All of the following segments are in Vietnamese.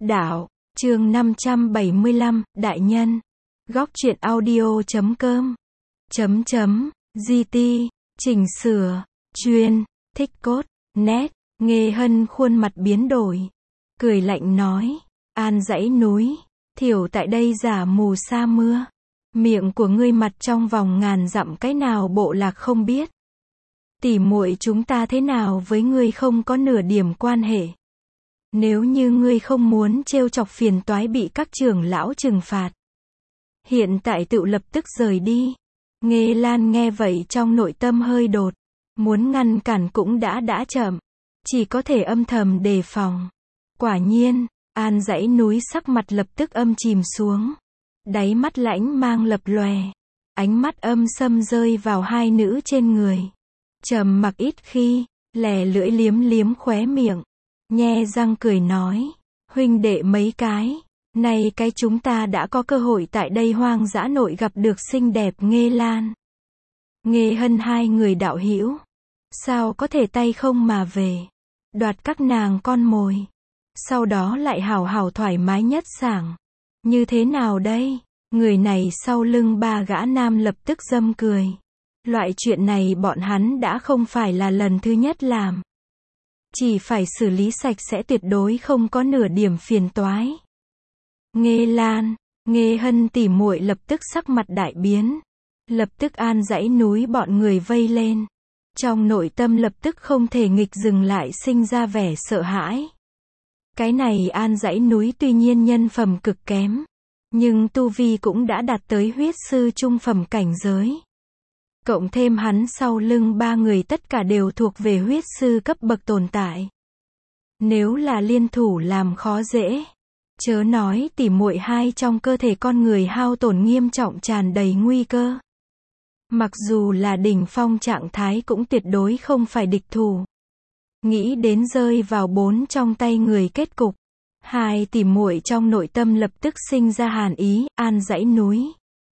Đạo, chương 575, Đại Nhân. Góc truyện audio.com. GT, chỉnh sửa, chuyên, thích cốt, nét, Nghê Hân khuôn mặt biến đổi. Cười lạnh nói, An dãy núi, thiểu tại đây giả mù sa mưa. Miệng của ngươi mặt trong vòng ngàn dặm cái nào bộ lạc không biết. Tỉ muội chúng ta thế nào với ngươi không có nửa điểm quan hệ. Nếu như ngươi không muốn trêu chọc phiền toái bị các trưởng lão trừng phạt, hiện tại tự lập tức rời đi. Nghê Lan nghe vậy trong nội tâm hơi đột, muốn ngăn cản cũng đã chậm, chỉ có thể âm thầm đề phòng. Quả nhiên, An dãy núi sắc mặt lập tức âm chìm xuống, đáy mắt lãnh mang lập lòe, ánh mắt âm sâm rơi vào hai nữ trên người. Trầm mặc ít khi, lè lưỡi liếm liếm khóe miệng, nhe răng cười nói, huynh đệ mấy cái, nay cái chúng ta đã có cơ hội tại đây hoang dã nội gặp được xinh đẹp Nghê Lan, Nghê Hân hai người đạo hữu, sao có thể tay không mà về, đoạt các nàng con mồi, sau đó lại hào hào thoải mái nhất sảng, như thế nào đây? Người này sau lưng ba gã nam lập tức râm cười. Loại chuyện này bọn hắn đã không phải là lần thứ nhất làm. Chỉ phải xử lý sạch sẽ tuyệt đối không có nửa điểm phiền toái. Nghê Lan, Nghê Hân tỉ muội lập tức sắc mặt đại biến. Lập tức An dãy núi bọn người vây lên. Trong nội tâm lập tức không thể nghịch dừng lại sinh ra vẻ sợ hãi. Cái này An dãy núi tuy nhiên nhân phẩm cực kém. Nhưng tu vi cũng đã đạt tới huyết sư trung phẩm cảnh giới. Cộng thêm hắn sau lưng ba người tất cả đều thuộc về huyết sư cấp bậc tồn tại. Nếu là liên thủ làm khó dễ. Chớ nói tỉ muội hai trong cơ thể con người hao tổn nghiêm trọng tràn đầy nguy cơ. Mặc dù là đỉnh phong trạng thái cũng tuyệt đối không phải địch thủ. Nghĩ đến rơi vào bốn trong tay người kết cục. Hai tỉ muội trong nội tâm lập tức sinh ra hàn ý. An dãy núi,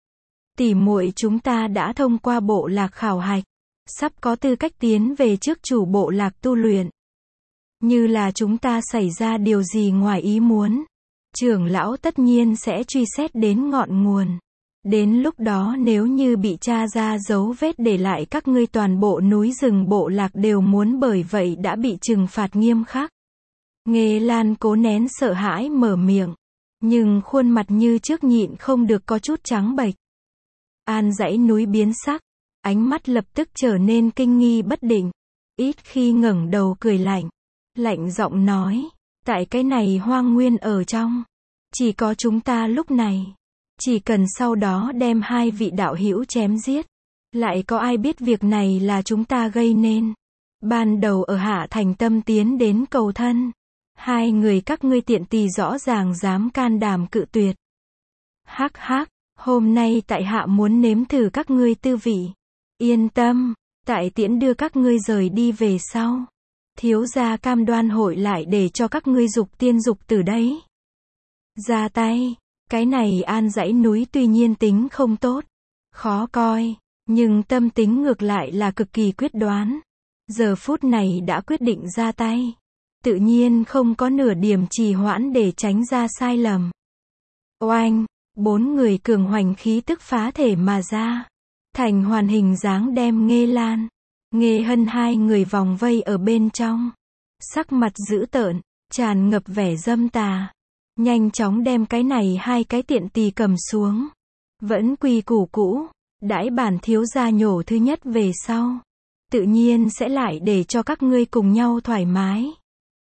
tỉ muội chúng ta đã thông qua bộ lạc khảo hạch, sắp có tư cách tiến về trước chủ bộ lạc tu luyện. Như là chúng ta xảy ra điều gì ngoài ý muốn, trưởng lão tất nhiên sẽ truy xét đến ngọn nguồn. Đến lúc đó nếu như bị tra ra dấu vết để lại các ngươi toàn bộ núi rừng bộ lạc đều muốn bởi vậy đã bị trừng phạt nghiêm khắc. Nghê Lan cố nén sợ hãi mở miệng, nhưng khuôn mặt như trước nhịn không được có chút trắng bệch. An dãy núi biến sắc, ánh mắt lập tức trở nên kinh nghi bất định, ít khi ngẩng đầu cười lạnh, lạnh giọng nói, tại cái này hoang nguyên ở trong, chỉ có chúng ta lúc này, chỉ cần sau đó đem hai vị đạo hữu chém giết, lại có ai biết việc này là chúng ta gây nên. Ban đầu ở Hạ Thành Tâm tiến đến cầu thân, hai người các ngươi tiện tì rõ ràng dám can đảm cự tuyệt. Hắc hắc. Hôm nay tại hạ muốn nếm thử các ngươi tư vị. Yên tâm, tại tiễn đưa các ngươi rời đi về sau. Thiếu gia cam đoan hội lại để cho các ngươi dục tiên dục tử đấy. Ra tay, cái này An dãy núi tuy nhiên tính không tốt, khó coi, nhưng tâm tính ngược lại là cực kỳ quyết đoán. Giờ phút này đã quyết định ra tay. Tự nhiên không có nửa điểm trì hoãn để tránh ra sai lầm. Oanh! Bốn người cường hoành khí tức phá thể mà ra, thành hoàn hình dáng đem Nghê Lan, Nghê Hân hai người vòng vây ở bên trong. Sắc mặt dữ tợn, tràn ngập vẻ dâm tà. Nhanh chóng đem cái này hai cái tiện tì cầm xuống. Vẫn quy củ cũ, đãi bản thiếu gia nhổ thứ nhất về sau. Tự nhiên sẽ lại để cho các ngươi cùng nhau thoải mái.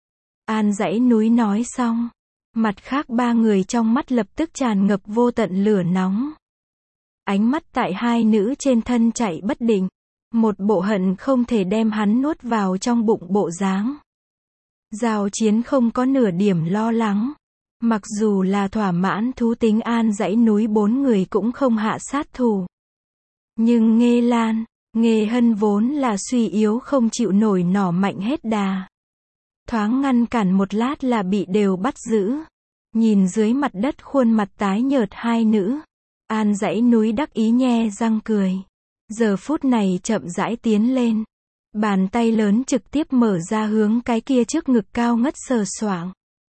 An dãy núi nói xong. Mặt khác ba người trong mắt lập tức tràn ngập vô tận lửa nóng. Ánh mắt tại hai nữ trên thân chạy bất định. Một bộ hận không thể đem hắn nuốt vào trong bụng bộ dáng. Giao chiến không có nửa điểm lo lắng. Mặc dù là thỏa mãn thú tính An dãy núi bốn người cũng không hạ sát thủ. Nhưng Nghê Lan, Nghê Hân vốn là suy yếu không chịu nổi nỏ mạnh hết đà. Thoáng ngăn cản một lát là bị đều bắt giữ. Nhìn dưới mặt đất khuôn mặt tái nhợt hai nữ, An dãy núi đắc ý nhe răng cười. Giờ phút này chậm rãi tiến lên. Bàn tay lớn trực tiếp mở ra hướng cái kia trước ngực cao ngất sờ soạng.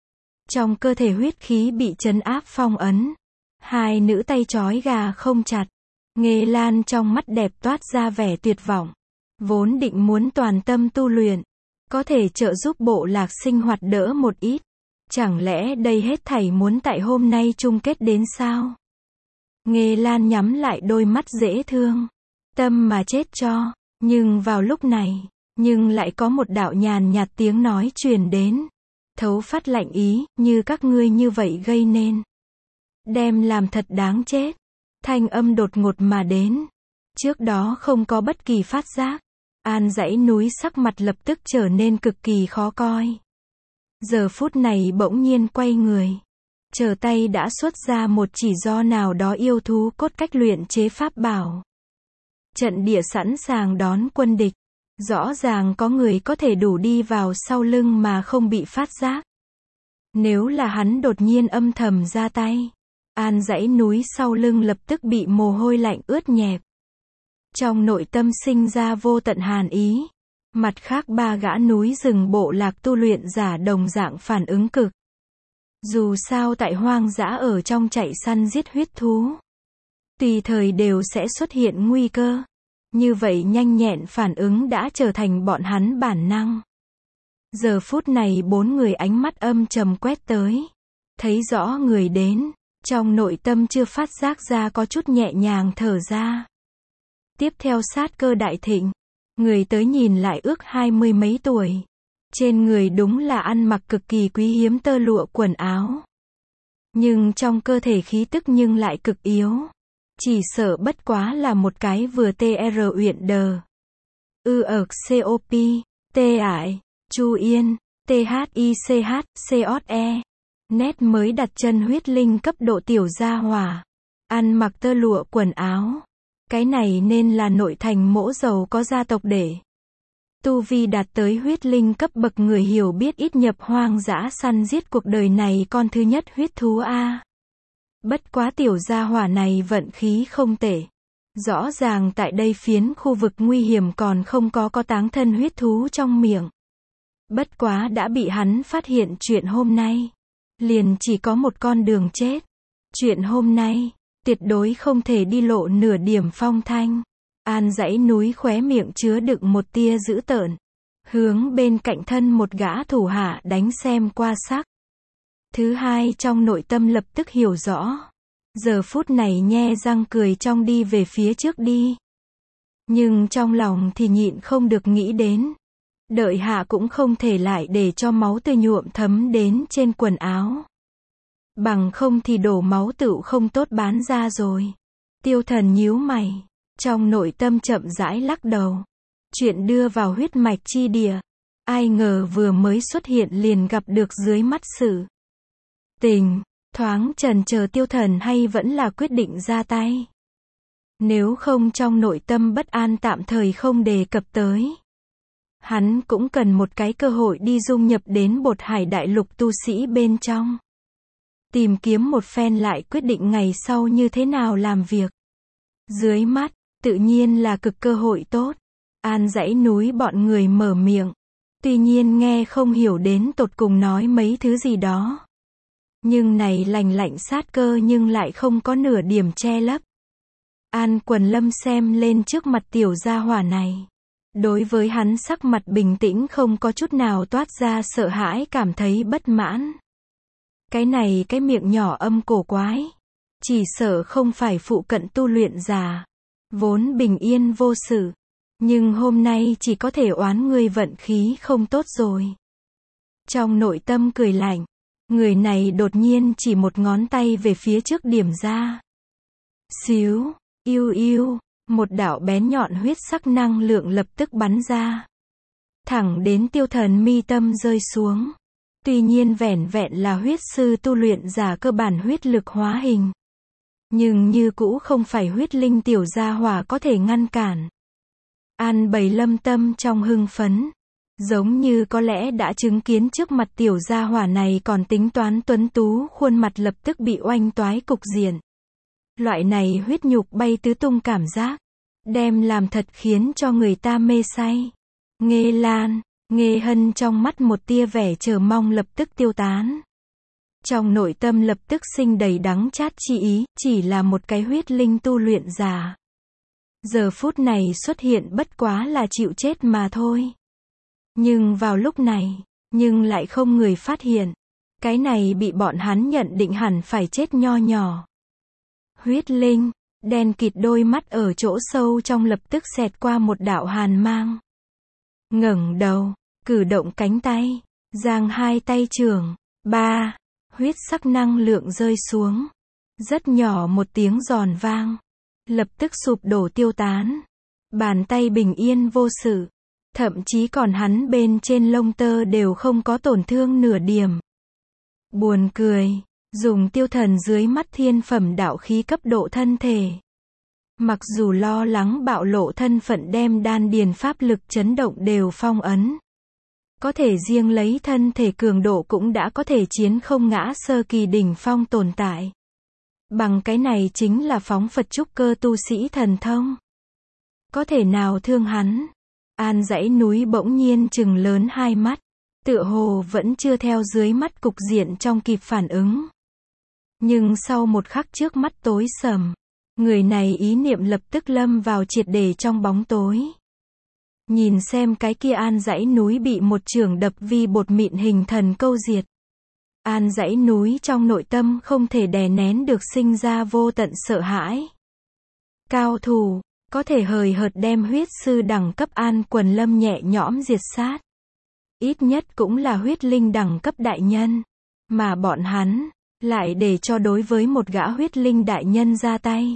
Trong cơ thể huyết khí bị trấn áp phong ấn. Hai nữ tay trói gà không chặt. Nghê Lan trong mắt đẹp toát ra vẻ tuyệt vọng. Vốn định muốn toàn tâm tu luyện, có thể trợ giúp bộ lạc sinh hoạt đỡ một ít. Chẳng lẽ đây hết thảy muốn tại hôm nay chung kết đến sao? Nghê Lan nhắm lại đôi mắt dễ thương. Tâm mà chết cho. Nhưng vào lúc này, lại có một đạo nhàn nhạt tiếng nói truyền đến. Thấu phát lạnh ý, như các ngươi như vậy gây nên. Đem làm thật đáng chết. Thanh âm đột ngột mà đến. Trước đó không có bất kỳ phát giác. An dãy núi sắc mặt lập tức trở nên cực kỳ khó coi. Giờ phút này bỗng nhiên quay người. Trở tay đã xuất ra một chỉ do nào đó yêu thú cốt cách luyện chế pháp bảo. Trận địa sẵn sàng đón quân địch. Rõ ràng có người có thể đủ đi vào sau lưng mà không bị phát giác. Nếu là hắn đột nhiên âm thầm ra tay, An dãy núi sau lưng lập tức bị mồ hôi lạnh ướt nhẹp. Trong nội tâm sinh ra vô tận hàn ý. Mặt khác ba gã núi rừng bộ lạc tu luyện giả đồng dạng phản ứng cực. Dù sao tại hoang dã ở trong chạy săn giết huyết thú, tùy thời đều sẽ xuất hiện nguy cơ. Như vậy nhanh nhẹn phản ứng đã trở thành bọn hắn bản năng. Giờ phút này bốn người ánh mắt âm trầm quét tới. Thấy rõ người đến, trong nội tâm chưa phát giác ra có chút nhẹ nhàng thở ra. Tiếp theo sát cơ đại thịnh. Người tới nhìn lại ước 20 mấy tuổi. Trên người đúng là ăn mặc cực kỳ quý hiếm tơ lụa quần áo. Nhưng trong cơ thể khí tức nhưng lại cực yếu. Chỉ sợ bất quá là một cái vừa TR uyển đờ. COP, T-ải, Chu Yên, THICH, COE. Nét mới đặt chân huyết linh cấp độ tiểu gia hỏa. Ăn mặc tơ lụa quần áo. Cái này nên là nội thành mỗ giàu có gia tộc để. Tu vi đạt tới huyết linh cấp bậc người hiểu biết ít nhập hoang dã săn giết cuộc đời này con thứ nhất huyết thú A. Bất quá tiểu gia hỏa này vận khí không tệ. Rõ ràng tại đây phiến khu vực nguy hiểm còn không có táng thân huyết thú trong miệng. Bất quá đã bị hắn phát hiện chuyện hôm nay. Liền chỉ có một con đường chết. Chuyện hôm nay, tuyệt đối không thể đi lộ nửa điểm phong thanh. An dãy núi khóe miệng chứa đựng một tia dữ tợn. Hướng bên cạnh thân một gã thủ hạ đánh xem qua sắc. Thứ hai trong nội tâm lập tức hiểu rõ. Giờ phút này nhe răng cười trong đi về phía trước đi. Nhưng trong lòng thì nhịn không được nghĩ đến. Đợi hạ cũng không thể lại để cho máu tươi nhuộm thấm đến trên quần áo. Bằng không thì đổ máu tựu không tốt bán ra rồi. Tiêu Thần nhíu mày. Trong nội tâm chậm rãi lắc đầu. Chuyện đưa vào huyết mạch chi địa. Ai ngờ vừa mới xuất hiện liền gặp được dưới mắt sự tình. Thoáng chần chờ Tiêu Thần hay vẫn là quyết định ra tay. Nếu không trong nội tâm bất an tạm thời không đề cập tới. Hắn cũng cần một cái cơ hội đi dung nhập đến Bột Hải đại lục tu sĩ bên trong. Tìm kiếm một phen lại quyết định ngày sau như thế nào làm việc. Dưới mắt, tự nhiên là cực cơ hội tốt. An dãy núi bọn người mở miệng. Tuy nhiên nghe không hiểu đến tột cùng nói mấy thứ gì đó. Nhưng này lành lạnh sát cơ nhưng lại không có nửa điểm che lấp. An Quần Lâm xem lên trước mặt tiểu gia hỏa này. Đối với hắn sắc mặt bình tĩnh không có chút nào toát ra sợ hãi cảm thấy bất mãn. Cái này cái miệng nhỏ âm cổ quái. Chỉ sợ không phải phụ cận tu luyện giả. Vốn bình yên vô sự. Nhưng hôm nay chỉ có thể oán ngươi vận khí không tốt rồi. Trong nội tâm cười lạnh. Người này đột nhiên chỉ một ngón tay về phía trước điểm ra. Xíu, yêu yêu, một đạo bén nhọn huyết sắc năng lượng lập tức bắn ra. Thẳng đến Tiêu Thần mi tâm rơi xuống. Tuy nhiên vẻn vẹn là huyết sư tu luyện giả cơ bản huyết lực hóa hình. Nhưng như cũ không phải huyết linh tiểu gia hỏa có thể ngăn cản. An Bầy Lâm tâm trong hưng phấn. Giống như có lẽ đã chứng kiến trước mặt tiểu gia hỏa này còn tính toán tuấn tú khuôn mặt lập tức bị oanh toái cục diện. Loại này huyết nhục bay tứ tung cảm giác. Đem làm thật khiến cho người ta mê say. Nghê Lan, Nghê Hân trong mắt một tia vẻ chờ mong lập tức tiêu tán. Trong nội tâm lập tức sinh đầy đắng chát chi ý, chỉ là một cái huyết linh tu luyện giả. Giờ phút này xuất hiện bất quá là chịu chết mà thôi. Nhưng vào lúc này, nhưng lại không người phát hiện. Cái này bị bọn hắn nhận định hẳn phải chết nho nhỏ. Huyết linh, đen kịt đôi mắt ở chỗ sâu trong lập tức xẹt qua một đạo hàn mang. Ngẩng đầu, cử động cánh tay, giang hai tay trường, ba, huyết sắc năng lượng rơi xuống. Rất nhỏ một tiếng giòn vang, lập tức sụp đổ tiêu tán. Bàn tay bình yên vô sự, thậm chí còn hắn bên trên lông tơ đều không có tổn thương nửa điểm. Buồn cười, dùng tiêu thần dưới mắt thiên phẩm đạo khí cấp độ thân thể. Mặc dù lo lắng bạo lộ thân phận đem đan điền pháp lực chấn động đều phong ấn. Có thể riêng lấy thân thể cường độ cũng đã có thể chiến không ngã sơ kỳ đỉnh phong tồn tại. Bằng cái này chính là phóng Phật trúc cơ tu sĩ thần thông. Có thể nào thương hắn? An dãy núi bỗng nhiên trừng lớn hai mắt. Tựa hồ vẫn chưa theo dưới mắt cục diện trong kịp phản ứng. Nhưng sau một khắc trước mắt tối sầm, người này ý niệm lập tức lâm vào triệt để trong bóng tối. Nhìn xem cái kia an dãy núi bị một chưởng đập vi bột mịn hình thần câu diệt. An dãy núi trong nội tâm không thể đè nén được sinh ra vô tận sợ hãi. Cao thủ, có thể hời hợt đem huyết sư đẳng cấp An Quần Lâm nhẹ nhõm diệt sát. Ít nhất cũng là huyết linh đẳng cấp đại nhân. Mà bọn hắn, lại để cho đối với một gã huyết linh đại nhân ra tay.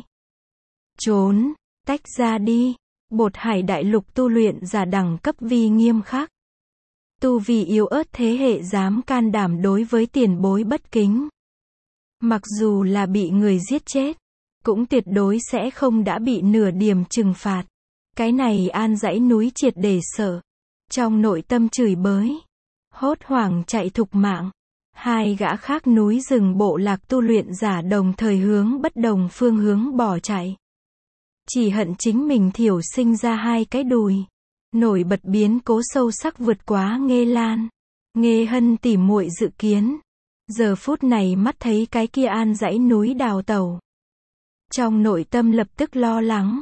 Trốn, tách ra đi. Bột hải đại lục tu luyện giả đẳng cấp vi nghiêm khắc. Tu vi yếu ớt thế hệ dám can đảm đối với tiền bối bất kính. Mặc dù là bị người giết chết, cũng tuyệt đối sẽ không đã bị nửa điểm trừng phạt. Cái này an dãy núi triệt để sợ. Trong nội tâm chửi bới, hốt hoảng chạy thục mạng. Hai gã khác núi rừng bộ lạc tu luyện giả đồng thời hướng bất đồng phương hướng bỏ chạy. Chỉ hận chính mình thiểu sinh ra hai cái đùi. Nổi bật biến cố sâu sắc vượt quá Nghê Lan. Nghê Hân tỉ muội dự kiến. Giờ phút này mắt thấy cái kia an dãy núi đào tẩu. Trong nội tâm lập tức lo lắng.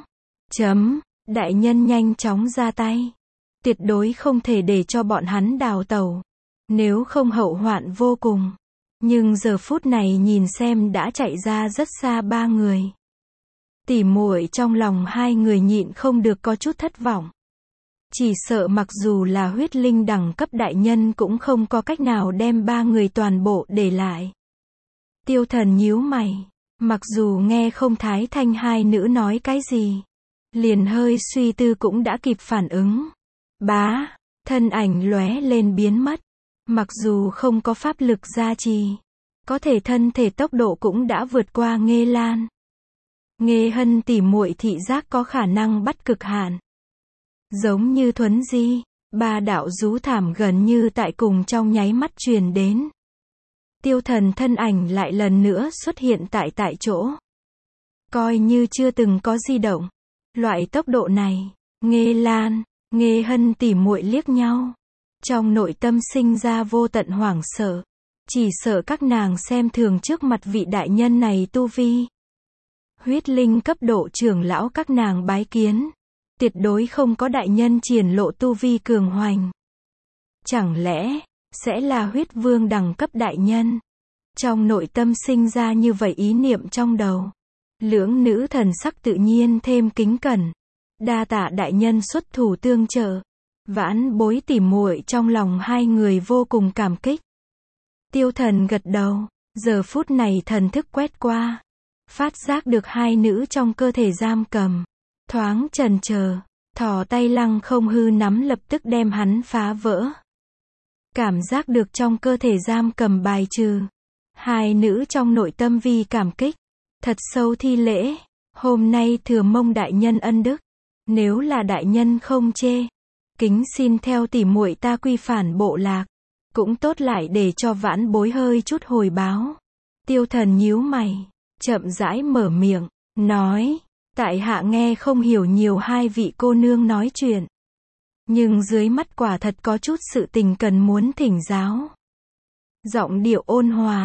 Đại nhân nhanh chóng ra tay. Tuyệt đối không thể để cho bọn hắn đào tẩu. Nếu không hậu hoạn vô cùng. Nhưng giờ phút này nhìn xem đã chạy ra rất xa ba người. Tỉ muội trong lòng hai người nhịn không được có chút thất vọng. Chỉ sợ mặc dù là huyết linh đẳng cấp đại nhân cũng không có cách nào đem ba người toàn bộ để lại. Tiêu thần nhíu mày. Mặc dù nghe không thái thanh hai nữ nói cái gì. Liền hơi suy tư cũng đã kịp phản ứng. Bá, thân ảnh lóe lên biến mất. Mặc dù không có pháp lực gia trì. Có thể thân thể tốc độ cũng đã vượt qua Nghê Lan. Nghê Hân tỉ muội thị giác có khả năng bắt cực hạn. Giống như thuấn di, ba đạo rú thảm gần như tại cùng trong nháy mắt truyền đến. Tiêu thần thân ảnh lại lần nữa xuất hiện tại chỗ. Coi như chưa từng có di động. Loại tốc độ này, Nghê Lan, Nghê Hân tỉ muội liếc nhau. Trong nội tâm sinh ra vô tận hoảng sợ. Chỉ sợ các nàng xem thường trước mặt vị đại nhân này tu vi. Huyết linh cấp độ trưởng lão các nàng bái kiến. Tuyệt đối không có đại nhân triển lộ tu vi cường hoành. Chẳng lẽ, sẽ là huyết vương đẳng cấp đại nhân? Trong nội tâm sinh ra như vậy ý niệm trong đầu. Lưỡng nữ thần sắc tự nhiên thêm kính cẩn. Đa tạ đại nhân xuất thủ tương trợ. Vãn bối tỉ muội trong lòng hai người vô cùng cảm kích. Tiêu thần gật đầu. Giờ phút này thần thức quét qua. Phát giác được hai nữ trong cơ thể giam cầm. Thoáng chần chờ, thò tay lăng không hư nắm lập tức đem hắn phá vỡ. Cảm giác được trong cơ thể giam cầm bài trừ. Hai nữ trong nội tâm vi cảm kích. Thật sâu thi lễ. Hôm nay thừa mong đại nhân ân đức. Nếu là đại nhân không chê. Kính xin theo tỉ muội ta quy phản bộ lạc. Cũng tốt lại để cho vãn bối hơi chút hồi báo. Tiêu thần nhíu mày. Chậm rãi mở miệng. Nói. Tại hạ nghe không hiểu nhiều hai vị cô nương nói chuyện. Nhưng dưới mắt quả thật có chút sự tình cần muốn thỉnh giáo. Giọng điệu ôn hòa,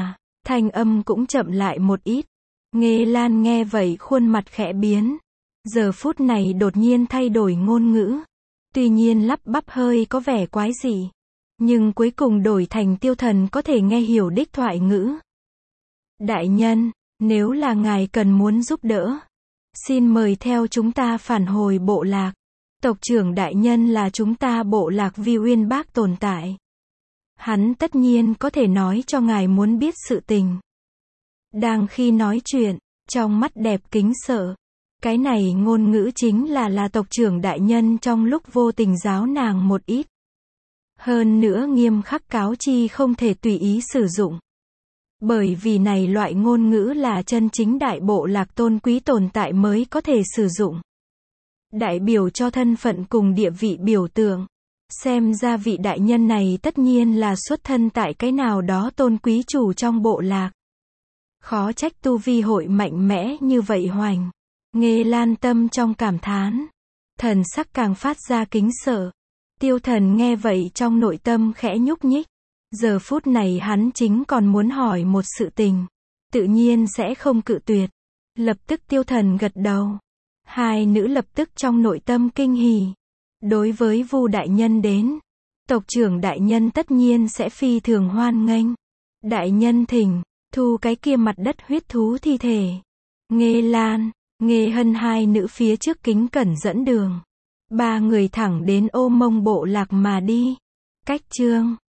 thanh âm cũng chậm lại một ít. Nghê Lan nghe vậy khuôn mặt khẽ biến. Giờ phút này đột nhiên thay đổi ngôn ngữ. Tuy nhiên lắp bắp hơi có vẻ quái dị. Nhưng cuối cùng đổi thành Tiêu Thần có thể nghe hiểu đích thoại ngữ. Đại nhân, nếu là ngài cần muốn giúp đỡ, xin mời theo chúng ta phản hồi bộ lạc. Tộc trưởng đại nhân là chúng ta bộ lạc Vi Uyên Bác tồn tại. Hắn tất nhiên có thể nói cho ngài muốn biết sự tình. Đang khi nói chuyện, trong mắt đẹp kính sợ. Cái này ngôn ngữ chính là tộc trưởng đại nhân trong lúc vô tình giáo nàng một ít. Hơn nữa nghiêm khắc cáo chi không thể tùy ý sử dụng. Bởi vì này loại ngôn ngữ là chân chính đại bộ lạc tôn quý tồn tại mới có thể sử dụng. Đại biểu cho thân phận cùng địa vị biểu tượng. Xem ra vị đại nhân này tất nhiên là xuất thân tại cái nào đó tôn quý chủ trong bộ lạc. Khó trách tu vi hội mạnh mẽ như vậy hoành. Nghê Lan tâm trong cảm thán. Thần sắc càng phát ra kính sợ. Tiêu Thần nghe vậy trong nội tâm khẽ nhúc nhích. Giờ phút này hắn chính còn muốn hỏi một sự tình. Tự nhiên sẽ không cự tuyệt. Lập tức Tiêu Thần gật đầu. Hai nữ lập tức trong nội tâm kinh hỉ. Đối với Vu đại nhân đến, tộc trưởng đại nhân tất nhiên sẽ phi thường hoan nghênh. Đại nhân thỉnh, thu cái kia mặt đất huyết thú thi thể. Nghê Lan, Nghê Hân hai nữ phía trước kính cẩn dẫn đường. Ba người thẳng đến Ô Mông bộ lạc mà đi. Cách chương